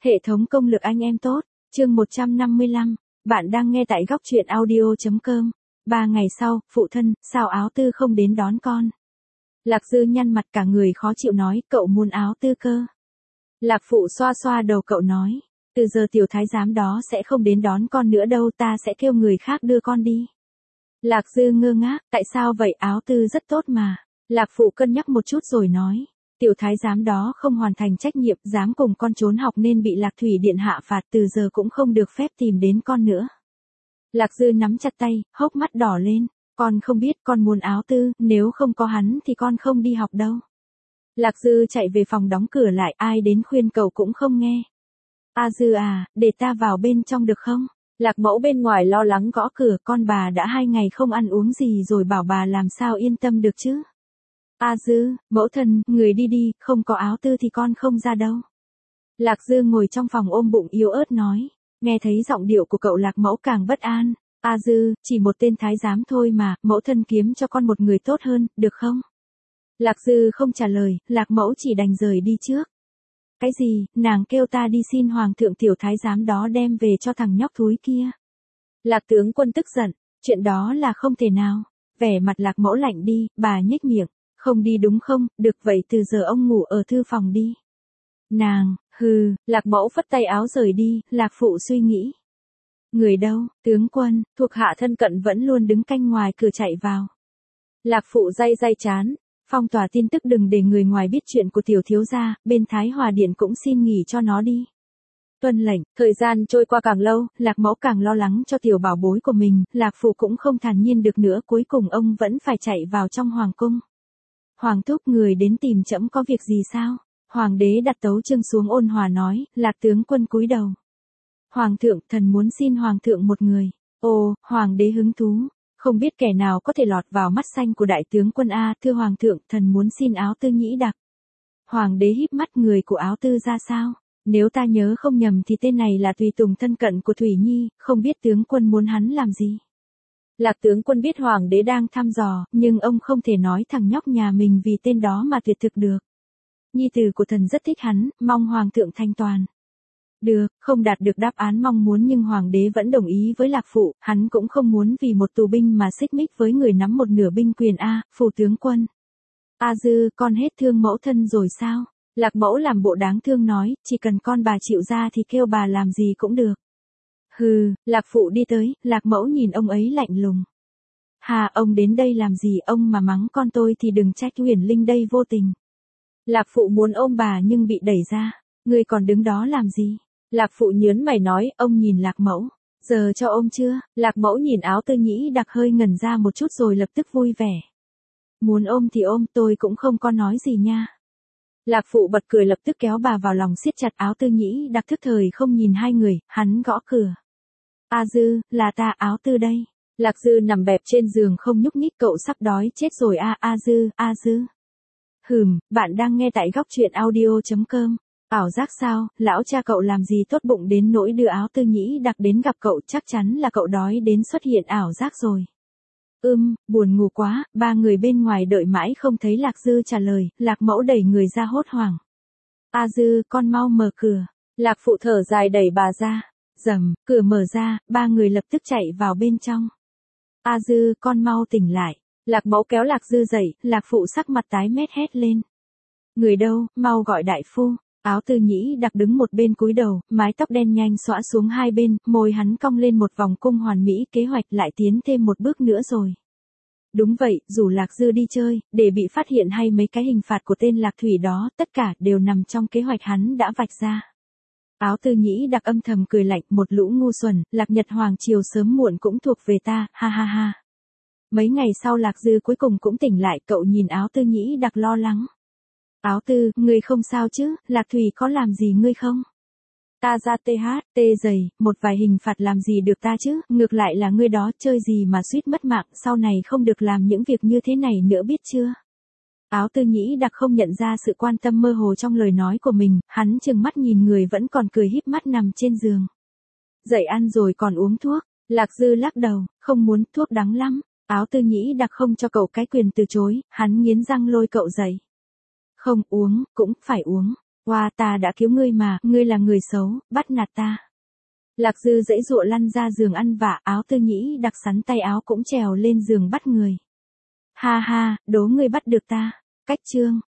Hệ thống công lực anh em tốt, chương 155, bạn đang nghe tại góc truyện audio.com. 3 ngày sau, phụ thân, sao áo tư không đến đón con? Lạc Dư nhăn mặt cả người khó chịu nói, cậu muốn áo tư cơ. Lạc phụ xoa xoa đầu cậu nói, từ giờ tiểu thái giám đó sẽ không đến đón con nữa đâu, ta sẽ kêu người khác đưa con đi. Lạc Dư ngơ ngác, tại sao vậy, áo tư rất tốt mà. Lạc phụ cân nhắc một chút rồi nói, tiểu thái giám đó không hoàn thành trách nhiệm, dám cùng con trốn học nên bị Lạc Thủy Điện hạ phạt, từ giờ cũng không được phép tìm đến con nữa. Lạc Dư nắm chặt tay, hốc mắt đỏ lên, con không biết, con muốn áo tư, nếu không có hắn thì con không đi học đâu. Lạc Dư chạy về phòng đóng cửa lại, ai đến khuyên cậu cũng không nghe. A Dư à, để ta vào bên trong được không? Lạc mẫu bên ngoài lo lắng gõ cửa, con bà đã 2 ngày không ăn uống gì rồi, bảo bà làm sao yên tâm được chứ. A Dư, mẫu thân, người đi đi, không có áo tư thì con không ra đâu. Lạc Dư ngồi trong phòng ôm bụng yếu ớt nói, nghe thấy giọng điệu của cậu Lạc mẫu càng bất an. A Dư, chỉ một tên thái giám thôi mà, mẫu thân kiếm cho con một người tốt hơn, được không? Lạc Dư không trả lời, Lạc mẫu chỉ đành rời đi trước. Cái gì, nàng kêu ta đi xin hoàng thượng tiểu thái giám đó đem về cho thằng nhóc thúi kia. Lạc tướng quân tức giận, chuyện đó là không thể nào. Vẻ mặt Lạc mẫu lạnh đi, bà nhếch miệng, không đi đúng không, được vậy từ giờ ông ngủ ở thư phòng đi. Nàng, hừ, Lạc mẫu phất tay áo rời đi, Lạc phụ suy nghĩ. Người đâu, tướng quân, thuộc hạ thân cận vẫn luôn đứng canh ngoài cửa chạy vào. Lạc phụ day day chán, phong tỏa tin tức đừng để người ngoài biết chuyện của tiểu thiếu gia, bên Thái Hòa Điện cũng xin nghỉ cho nó đi. Tuân lệnh, thời gian trôi qua càng lâu, Lạc mẫu càng lo lắng cho tiểu bảo bối của mình, Lạc phụ cũng không thản nhiên được nữa, cuối cùng ông vẫn phải chạy vào trong hoàng cung. Hoàng thúc, người đến tìm trẫm có việc gì sao? Hoàng đế đặt tấu chương xuống ôn hòa nói, Lạc tướng quân cúi đầu. Hoàng thượng, thần muốn xin hoàng thượng một người. Ồ, hoàng đế hứng thú. Không biết kẻ nào có thể lọt vào mắt xanh của đại tướng quân a, thưa hoàng thượng, thần muốn xin áo tư nhĩ đặc. Hoàng đế híp mắt, người của áo tư ra sao? Nếu ta nhớ không nhầm thì tên này là tùy tùng thân cận của Thủy Nhi, không biết tướng quân muốn hắn làm gì. Lạc tướng quân biết hoàng đế đang thăm dò, nhưng ông không thể nói thằng nhóc nhà mình vì tên đó mà tuyệt thực được. Nhi tử của thần rất thích hắn, mong hoàng thượng thanh toàn. Được, không đạt được đáp án mong muốn nhưng hoàng đế vẫn đồng ý với Lạc phụ, hắn cũng không muốn vì một tù binh mà xích mích với người nắm một nửa binh quyền a, phủ tướng quân. A Dư, con hết thương mẫu thân rồi sao? Lạc mẫu làm bộ đáng thương nói, chỉ cần con bà chịu ra thì kêu bà làm gì cũng được. Hừ, Lạc phụ đi tới, Lạc mẫu nhìn ông ấy lạnh lùng. Hà, ông đến đây làm gì, ông mà mắng con tôi thì đừng trách Huyền Linh đây vô tình. Lạc phụ muốn ôm bà nhưng bị đẩy ra, ngươi còn đứng đó làm gì? Lạc phụ nhớn mày nói, ông nhìn Lạc mẫu, giờ cho ôm chưa? Lạc mẫu nhìn áo tư nhĩ đặc hơi ngẩn ra một chút rồi lập tức vui vẻ. Muốn ôm thì ôm, tôi cũng không có nói gì nha. Lạc phụ bật cười lập tức kéo bà vào lòng siết chặt áo tư nhĩ đặc thức thời không nhìn hai người, hắn gõ cửa. A Dư, là ta, áo tư đây. Lạc Dư nằm bẹp trên giường không nhúc nhích, cậu sắp đói chết rồi A Dư, A Dư. Bạn đang nghe tại góc truyện audio.com. Ảo giác sao, lão cha cậu làm gì tốt bụng đến nỗi đưa áo tư nhĩ đặc đến gặp cậu, chắc chắn là cậu đói đến xuất hiện ảo giác rồi. Buồn ngủ quá, ba người bên ngoài đợi mãi không thấy Lạc Dư trả lời, Lạc mẫu đẩy người ra hốt hoảng. A Dư, con mau mở cửa. Lạc phụ thở dài đẩy bà ra. Rầm, cửa mở ra, ba người lập tức chạy vào bên trong. A Dư, con mau tỉnh lại. Lạc mẫu kéo Lạc Dư dậy, Lạc phụ sắc mặt tái mét hét lên. Người đâu, mau gọi đại phu. Áo tư nhĩ đặc đứng một bên cúi đầu, mái tóc đen nhanh xõa xuống hai bên, môi hắn cong lên một vòng cung hoàn mỹ, kế hoạch lại tiến thêm một bước nữa rồi. Đúng vậy, dù Lạc Dư đi chơi, để bị phát hiện hay mấy cái hình phạt của tên Lạc Thủy đó, tất cả đều nằm trong kế hoạch hắn đã vạch ra. Áo tư nhĩ đặc âm thầm cười lạnh, một lũ ngu xuẩn, Lạc Nhật Hoàng triều sớm muộn cũng thuộc về ta, ha ha ha. Mấy ngày sau Lạc Dư cuối cùng cũng tỉnh lại, cậu nhìn áo tư nhĩ đặc lo lắng. Áo tư, ngươi không sao chứ, Lạc Thủy có làm gì ngươi không? Ta ra tê dày, một vài hình phạt làm gì được ta chứ, ngược lại là ngươi đó, chơi gì mà suýt mất mạng, sau này không được làm những việc như thế này nữa biết chưa? Áo tư nhĩ đặc không nhận ra sự quan tâm mơ hồ trong lời nói của mình, hắn chừng mắt nhìn người vẫn còn cười híp mắt nằm trên giường. Dậy ăn rồi còn uống thuốc, Lạc Dư lắc đầu, không muốn, thuốc đắng lắm. Áo tư nhĩ đặc không cho cậu cái quyền từ chối, hắn nghiến răng lôi cậu dậy. Không uống, cũng phải uống. Oa ta đã cứu ngươi mà, ngươi là người xấu, bắt nạt ta. Lạc Dư giãy giụa lăn ra giường ăn vạ, Áo Tư Nhĩ đặc sắn tay áo cũng trèo lên giường bắt người. Ha ha, đố ngươi bắt được ta. Cách chương.